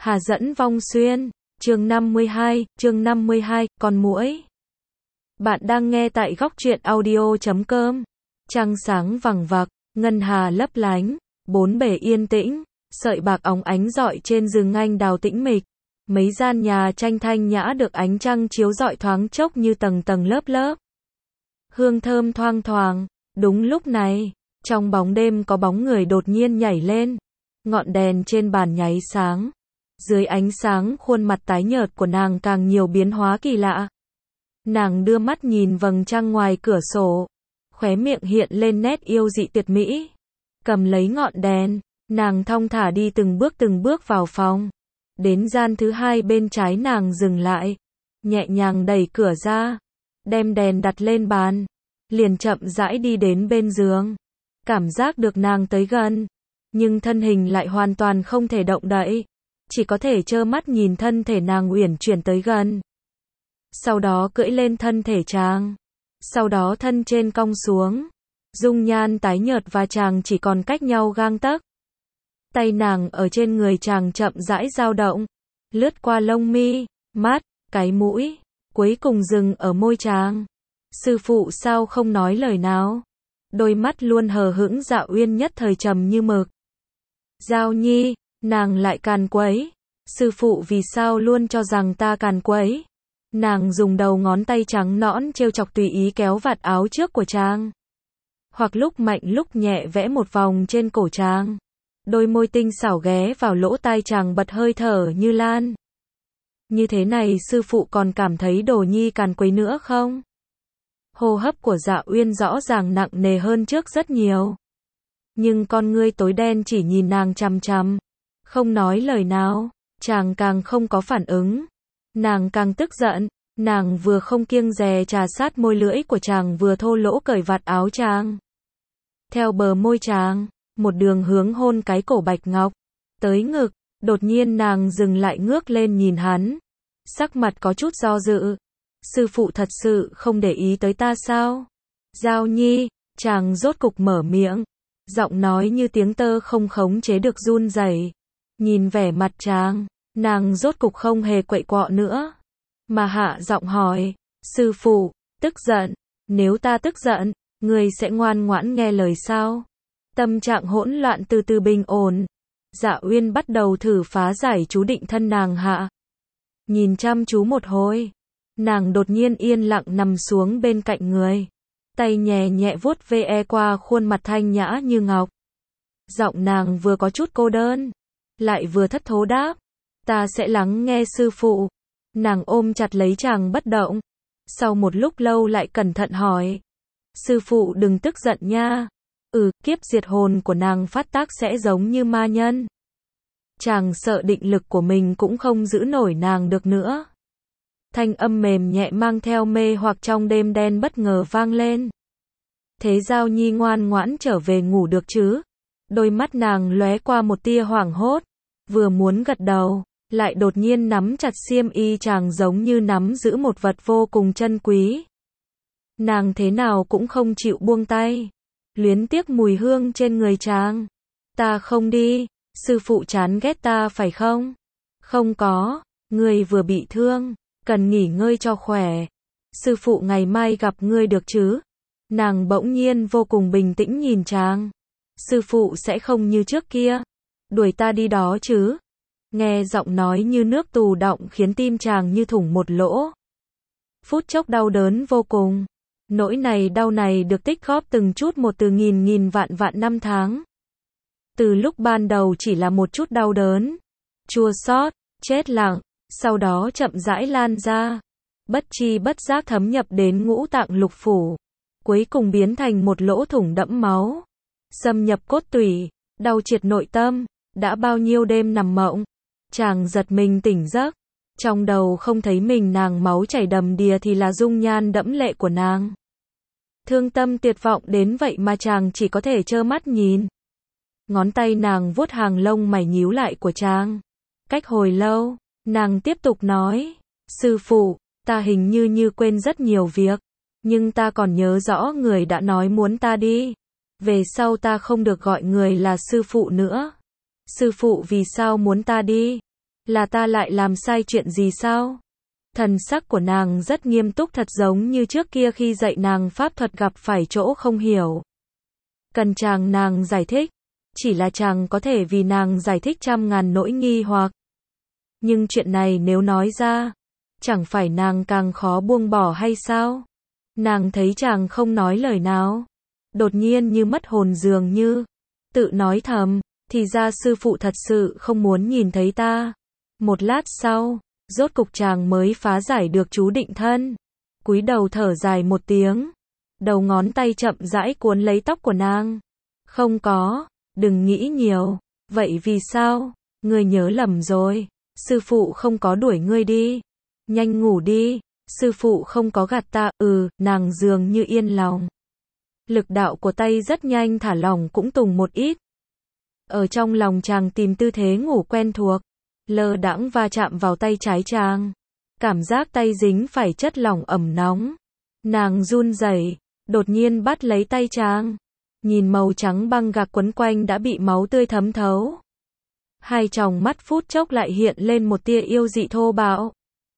Hà dẫn vong xuyên, chương 52, con muỗi. Bạn đang nghe tại góc truyện audio.com. Trăng sáng vằng vặc, ngân hà lấp lánh, bốn bể yên tĩnh, sợi bạc óng ánh rọi trên rừng anh đào tĩnh mịch. Mấy gian nhà tranh thanh nhã được ánh trăng chiếu rọi thoáng chốc như tầng tầng lớp lớp. Hương thơm thoang thoảng, đúng lúc này, trong bóng đêm có bóng người đột nhiên nhảy lên. Ngọn đèn trên bàn nháy sáng. Dưới ánh sáng khuôn mặt tái nhợt của nàng càng nhiều biến hóa kỳ lạ. Nàng đưa mắt nhìn vầng trăng ngoài cửa sổ. Khóe miệng hiện lên nét yêu dị tuyệt mỹ. Cầm lấy ngọn đèn, nàng thong thả đi từng bước vào phòng. Đến gian thứ hai bên trái nàng dừng lại. Nhẹ nhàng đẩy cửa ra. Đem đèn đặt lên bàn. Liền chậm rãi đi đến bên giường. Cảm giác được nàng tới gần. Nhưng thân hình lại hoàn toàn không thể động đậy. Chỉ có thể trơ mắt nhìn thân thể nàng uyển chuyển tới gần. Sau đó cưỡi lên thân thể chàng. Sau đó thân trên cong xuống. Dung nhan tái nhợt và chàng chỉ còn cách nhau gang tấc. Tay nàng ở trên người chàng chậm rãi dao động. Lướt qua lông mi, mắt, cái mũi. Cuối cùng dừng ở môi chàng. Sư phụ sao không nói lời nào? Đôi mắt luôn hờ hững Dạ Uyên nhất thời trầm như mực. Giao Nhi, nàng lại càn quấy. Sư phụ vì sao luôn cho rằng ta càn quấy? Nàng dùng đầu ngón tay trắng nõn trêu chọc tùy ý kéo vạt áo trước của chàng. Hoặc lúc mạnh lúc nhẹ vẽ một vòng trên cổ chàng. Đôi môi tinh xảo ghé vào lỗ tai chàng bật hơi thở như lan. Như thế này sư phụ còn cảm thấy Đồ Nhi càn quấy nữa không? Hô hấp của Dạ Uyên rõ ràng nặng nề hơn trước rất nhiều. Nhưng con ngươi tối đen chỉ nhìn nàng chằm chằm. Không nói lời nào. Chàng càng không có phản ứng. Nàng càng tức giận. Nàng vừa không kiêng dè trà sát môi lưỡi của chàng vừa thô lỗ cởi vạt áo chàng. Theo bờ môi chàng, một đường hướng hôn cái cổ bạch ngọc. Tới ngực, đột nhiên nàng dừng lại ngước lên nhìn hắn. Sắc mặt có chút do dự. Sư phụ thật sự không để ý tới ta sao? Giao Nhi, chàng rốt cục mở miệng. Giọng nói như tiếng tơ không khống chế được run rẩy. Nhìn vẻ mặt chàng, nàng rốt cục không hề quậy quọ nữa. Mà hạ giọng hỏi, sư phụ, tức giận, nếu ta tức giận, người sẽ ngoan ngoãn nghe lời sao? Tâm trạng hỗn loạn từ từ bình ổn. Dạ Uyên bắt đầu thử phá giải chú định thân nàng hạ. Nhìn chăm chú một hồi, nàng đột nhiên yên lặng nằm xuống bên cạnh người. Tay nhẹ nhẹ vuốt ve qua khuôn mặt thanh nhã như ngọc. Giọng nàng vừa có chút cô đơn, lại vừa thất thố đáp. Ta sẽ lắng nghe sư phụ. Nàng ôm chặt lấy chàng bất động. Sau một lúc lâu lại cẩn thận hỏi. Sư phụ đừng tức giận nha. Kiếp diệt hồn của nàng phát tác sẽ giống như ma nhân. Chàng sợ định lực của mình cũng không giữ nổi nàng được nữa. Thanh âm mềm nhẹ mang theo mê hoặc trong đêm đen bất ngờ vang lên. Thế Giao Nhi ngoan ngoãn trở về ngủ được chứ? Đôi mắt nàng lóe qua một tia hoảng hốt. Vừa muốn gật đầu, lại đột nhiên nắm chặt xiêm y chàng giống như nắm giữ một vật vô cùng chân quý. Nàng thế nào cũng không chịu buông tay. Luyến tiếc mùi hương trên người chàng. Ta không đi, sư phụ chán ghét ta phải không? Không có, ngươi vừa bị thương, cần nghỉ ngơi cho khỏe. Sư phụ ngày mai gặp ngươi được chứ? Nàng bỗng nhiên vô cùng bình tĩnh nhìn chàng. Sư phụ sẽ không như trước kia đuổi ta đi đó chứ? Nghe giọng nói như nước tù đọng khiến tim chàng như thủng một lỗ. Phút chốc đau đớn vô cùng. Nỗi này đau này được tích góp từng chút một từ nghìn vạn năm tháng. Từ lúc ban đầu chỉ là một chút đau đớn, chua xót, chết lặng, sau đó chậm rãi lan ra, bất chi bất giác thấm nhập đến ngũ tạng lục phủ, cuối cùng biến thành một lỗ thủng đẫm máu, xâm nhập cốt tủy, đau triệt nội tâm. Đã bao nhiêu đêm nằm mộng, chàng giật mình tỉnh giấc, trong đầu không thấy mình nàng máu chảy đầm đìa thì là dung nhan đẫm lệ của nàng. Thương tâm tuyệt vọng đến vậy mà chàng chỉ có thể trơ mắt nhìn. Ngón tay nàng vuốt hàng lông mày nhíu lại của chàng. Cách hồi lâu, nàng tiếp tục nói, sư phụ, ta hình như quên rất nhiều việc, nhưng ta còn nhớ rõ người đã nói muốn ta đi. Về sau ta không được gọi người là sư phụ nữa. Sư phụ vì sao muốn ta đi? Là ta lại làm sai chuyện gì sao? Thần sắc của nàng rất nghiêm túc, thật giống như trước kia khi dạy nàng pháp thuật gặp phải chỗ không hiểu. Cần chàng nàng giải thích. Chỉ là chàng có thể vì nàng giải thích trăm ngàn nỗi nghi hoặc. Nhưng chuyện này nếu nói ra, chẳng phải nàng càng khó buông bỏ hay sao? Nàng thấy chàng không nói lời nào, đột nhiên như mất hồn, dường như tự nói thầm, thì ra sư phụ thật sự không muốn nhìn thấy ta. Một lát sau, rốt cục chàng mới phá giải được chú định thân. Cúi đầu thở dài một tiếng, đầu ngón tay chậm rãi cuốn lấy tóc của nàng. Không có, đừng nghĩ nhiều. Vậy vì sao? Ngươi nhớ lầm rồi. Sư phụ không có đuổi ngươi đi. Nhanh ngủ đi. Sư phụ không có gạt ta. Nàng dường như yên lòng. Lực đạo của tay rất nhanh thả lỏng, cũng tùng một ít. Ở trong lòng chàng tìm tư thế ngủ quen thuộc, lơ đãng va chạm vào tay trái chàng. Cảm giác tay dính phải chất lỏng ẩm nóng. Nàng run rẩy, đột nhiên bắt lấy tay chàng. Nhìn màu trắng băng gạc quấn quanh đã bị máu tươi thấm thấu. Hai tròng mắt phút chốc lại hiện lên một tia yêu dị thô bạo.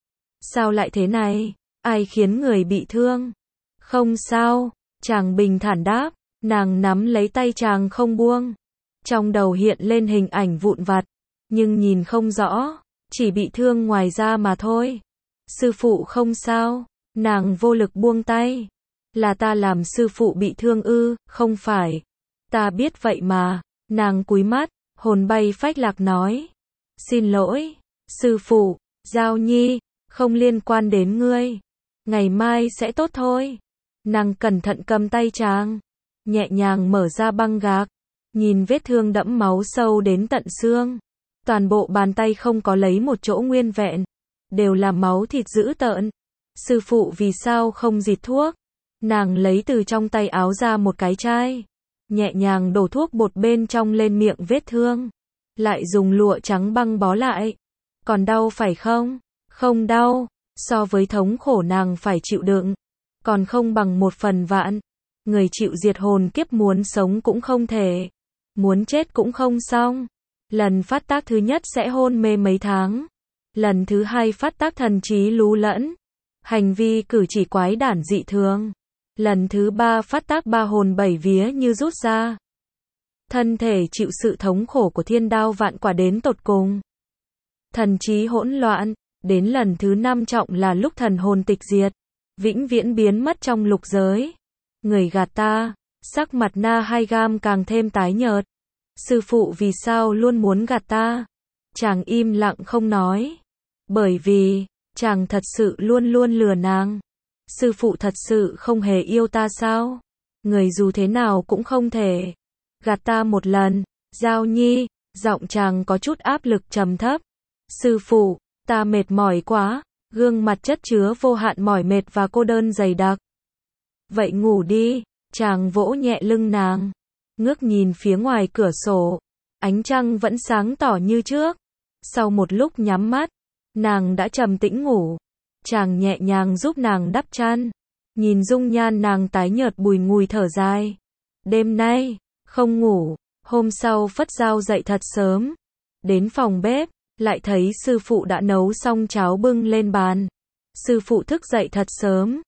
Sao lại thế này? Ai khiến người bị thương? Không sao, chàng bình thản đáp. Nàng nắm lấy tay chàng không buông. Trong đầu hiện lên hình ảnh vụn vặt, nhưng nhìn không rõ, chỉ bị thương ngoài da mà thôi. Sư phụ không sao. Nàng vô lực buông tay. Là ta làm sư phụ bị thương ư? Không phải. Ta biết vậy mà. Nàng cúi mắt, hồn bay phách lạc nói. Xin lỗi, sư phụ, Giao Nhi, không liên quan đến ngươi. Ngày mai sẽ tốt thôi. Nàng cẩn thận cầm tay chàng, nhẹ nhàng mở ra băng gạc, nhìn vết thương đẫm máu sâu đến tận xương. Toàn bộ bàn tay không có lấy một chỗ nguyên vẹn, đều là máu thịt dữ tợn. Sư phụ vì sao không dịt thuốc? Nàng lấy từ trong tay áo ra một cái chai, nhẹ nhàng đổ thuốc bột bên trong lên miệng vết thương, lại dùng lụa trắng băng bó lại. Còn đau phải không? Không đau, so với thống khổ nàng phải chịu đựng, còn không bằng 1/1000. Người chịu diệt hồn kiếp muốn sống cũng không thể, muốn chết cũng không xong. Lần phát tác thứ nhất sẽ hôn mê mấy tháng, lần thứ hai phát tác thần trí lú lẫn, hành vi cử chỉ quái đản dị thường, lần thứ ba phát tác 3 hồn 7 vía như rút ra. Thân thể chịu sự thống khổ của thiên đao vạn quả đến tột cùng, thần trí hỗn loạn. Đến lần thứ 5 trọng là lúc thần hồn tịch diệt, vĩnh viễn biến mất trong lục giới. Người gạt ta. Sắc mặt Na Hai Gam càng thêm tái nhợt. Sư phụ vì sao luôn muốn gạt ta? Chàng im lặng không nói. Bởi vì chàng thật sự luôn luôn lừa nàng. Sư phụ thật sự không hề yêu ta sao? Người dù thế nào cũng không thể gạt ta một lần. Giao Nhi, giọng chàng có chút áp lực trầm thấp. Sư phụ, ta mệt mỏi quá. Gương mặt chất chứa vô hạn mỏi mệt và cô đơn dày đặc. Vậy ngủ đi. Chàng vỗ nhẹ lưng nàng, ngước nhìn phía ngoài cửa sổ, ánh trăng vẫn sáng tỏ như trước. Sau một lúc nhắm mắt, nàng đã trầm tĩnh ngủ. Chàng nhẹ nhàng giúp nàng đắp chăn, nhìn dung nhan nàng tái nhợt bùi ngùi thở dài. Đêm nay, không ngủ. Hôm sau Phất Giao dậy thật sớm, đến phòng bếp, lại thấy sư phụ đã nấu xong cháo bưng lên bàn. Sư phụ thức dậy thật sớm.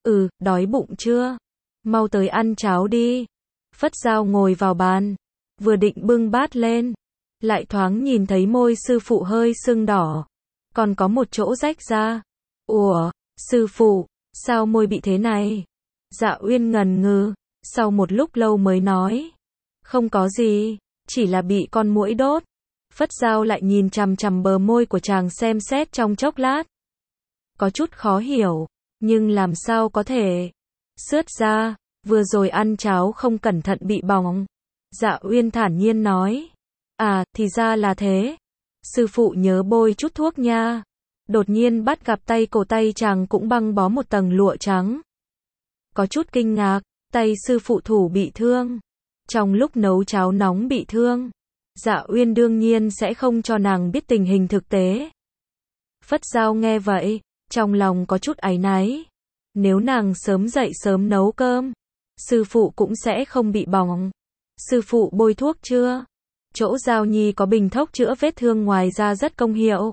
Đói bụng chưa? Mau tới ăn cháo đi. Phất Giao ngồi vào bàn, vừa định bưng bát lên, lại thoáng nhìn thấy môi sư phụ hơi sưng đỏ, còn có một chỗ rách ra. Ủa, sư phụ, sao môi bị thế này? Dạ Uyên ngần ngừ, sau một lúc lâu mới nói. Không có gì, chỉ là bị con muỗi đốt. Phất Giao lại nhìn chằm chằm bờ môi của chàng xem xét trong chốc lát. Có chút khó hiểu, nhưng làm sao có thể? Sướt ra, vừa rồi ăn cháo không cẩn thận bị bỏng. Dạ Uyên thản nhiên nói. À, thì ra là thế. Sư phụ nhớ bôi chút thuốc nha. Đột nhiên bắt gặp tay cổ tay chàng cũng băng bó một tầng lụa trắng. Có chút kinh ngạc, tay sư phụ thủ bị thương. Trong lúc nấu cháo nóng bị thương. Dạ Uyên đương nhiên sẽ không cho nàng biết tình hình thực tế. Phất Giao nghe vậy, trong lòng có chút áy náy. Nếu nàng sớm dậy sớm nấu cơm, sư phụ cũng sẽ không bị bỏng. Sư phụ bôi thuốc chưa? Chỗ Giao Nhi có bình thuốc chữa vết thương ngoài ra rất công hiệu.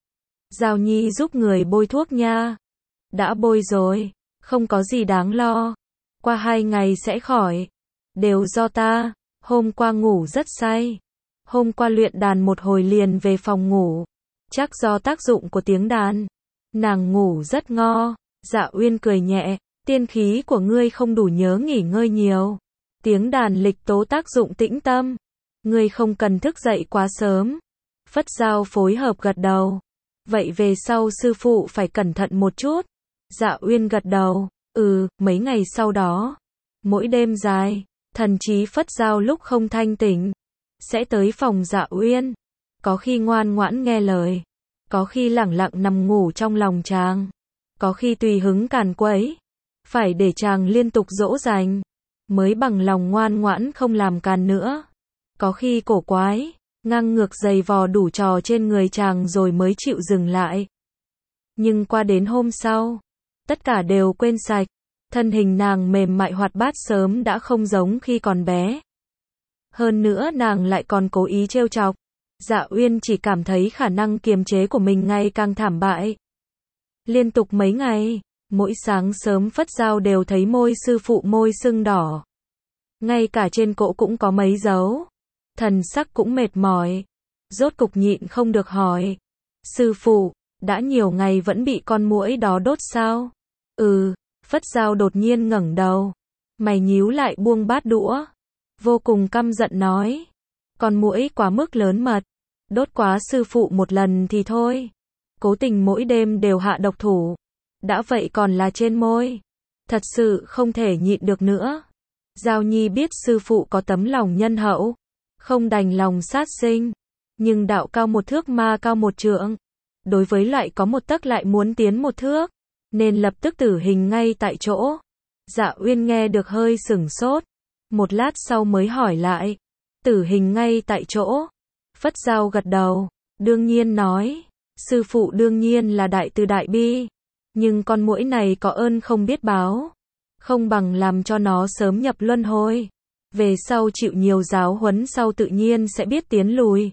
Giao Nhi giúp người bôi thuốc nha. Đã bôi rồi, không có gì đáng lo. Qua 2 ngày sẽ khỏi. Đều do ta, hôm qua ngủ rất say. Hôm qua luyện đàn một hồi liền về phòng ngủ. Chắc do tác dụng của tiếng đàn. Nàng ngủ rất ngo. Dạ Uyên cười nhẹ, tiên khí của ngươi không đủ nhớ nghỉ ngơi nhiều. Tiếng đàn lịch tố tác dụng tĩnh tâm. Ngươi không cần thức dậy quá sớm. Phất Giao phối hợp gật đầu. Vậy về sau sư phụ phải cẩn thận một chút. Dạ Uyên gật đầu. Mấy ngày sau đó. Mỗi đêm dài, thần trí Phất Giao lúc không thanh tỉnh. Sẽ tới phòng Dạ Uyên. Có khi ngoan ngoãn nghe lời. Có khi lẳng lặng nằm ngủ trong lòng chàng. Có khi tùy hứng càn quấy. Phải để chàng liên tục dỗ dành. Mới bằng lòng ngoan ngoãn không làm càn nữa. Có khi cổ quái, ngang ngược giày vò đủ trò trên người chàng rồi mới chịu dừng lại. Nhưng qua đến hôm sau, tất cả đều quên sạch. Thân hình nàng mềm mại hoạt bát sớm đã không giống khi còn bé. Hơn nữa nàng lại còn cố ý trêu chọc. Dạ Uyên chỉ cảm thấy khả năng kiềm chế của mình ngày càng thảm bại. Liên tục mấy ngày, mỗi sáng sớm Phất Giao đều thấy môi sư phụ môi sưng đỏ. Ngay cả trên cổ cũng có mấy dấu. Thần sắc cũng mệt mỏi. Rốt cục nhịn không được hỏi. Sư phụ, đã nhiều ngày vẫn bị con muỗi đó đốt sao? Phất Giao đột nhiên ngẩng đầu. Mày nhíu lại buông bát đũa. Vô cùng căm giận nói. Con muỗi quá mức lớn mật. Đốt quá sư phụ một lần thì thôi. Cố tình mỗi đêm đều hạ độc thủ. Đã vậy còn là trên môi. Thật sự không thể nhịn được nữa. Giao Nhi biết sư phụ có tấm lòng nhân hậu. Không đành lòng sát sinh. Nhưng đạo cao 1 thước ma cao 1 trượng. Đối với loại có 1 tấc lại muốn tiến 1 thước. Nên lập tức tử hình ngay tại chỗ. Dạ Uyên nghe được hơi sửng sốt. Một lát sau mới hỏi lại. Tử hình ngay tại chỗ. Phất Giao gật đầu. Đương nhiên nói. Sư phụ đương nhiên là đại từ đại bi. Nhưng con muỗi này có ơn không biết báo. Không bằng làm cho nó sớm nhập luân hồi. Về sau chịu nhiều giáo huấn sau tự nhiên sẽ biết tiến lùi.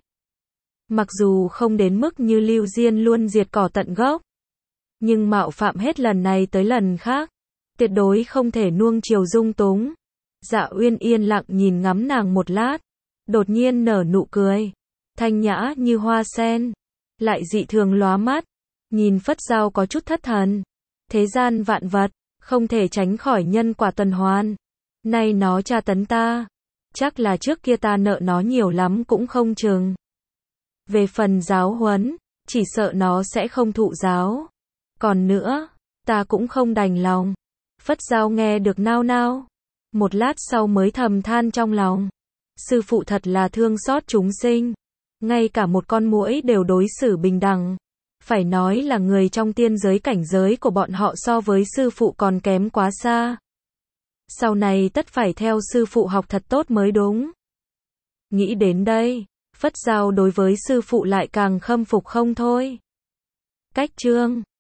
Mặc dù không đến mức như Lưu Diên luôn diệt cỏ tận gốc. Nhưng mạo phạm hết lần này tới lần khác. Tuyệt đối không thể nuông chiều dung túng. Dạ Uyên yên lặng nhìn ngắm nàng một lát. Đột nhiên nở nụ cười. Thanh nhã như hoa sen. Lại dị thường lóa mắt. Nhìn Phất Giao có chút thất thần. Thế gian vạn vật, không thể tránh khỏi nhân quả tuần hoàn. Nay nó tra tấn ta. Chắc là trước kia ta nợ nó nhiều lắm cũng không chừng. Về phần giáo huấn, chỉ sợ nó sẽ không thụ giáo. Còn nữa, ta cũng không đành lòng. Phất Giao nghe được nao nao. Một lát sau mới thầm than trong lòng. Sư phụ thật là thương xót chúng sinh. Ngay cả một con muỗi đều đối xử bình đẳng. Phải nói là người trong tiên giới cảnh giới của bọn họ so với sư phụ còn kém quá xa. Sau này tất phải theo sư phụ học thật tốt mới đúng. Nghĩ đến đây, Phất Giao đối với sư phụ lại càng khâm phục không thôi. Cách chương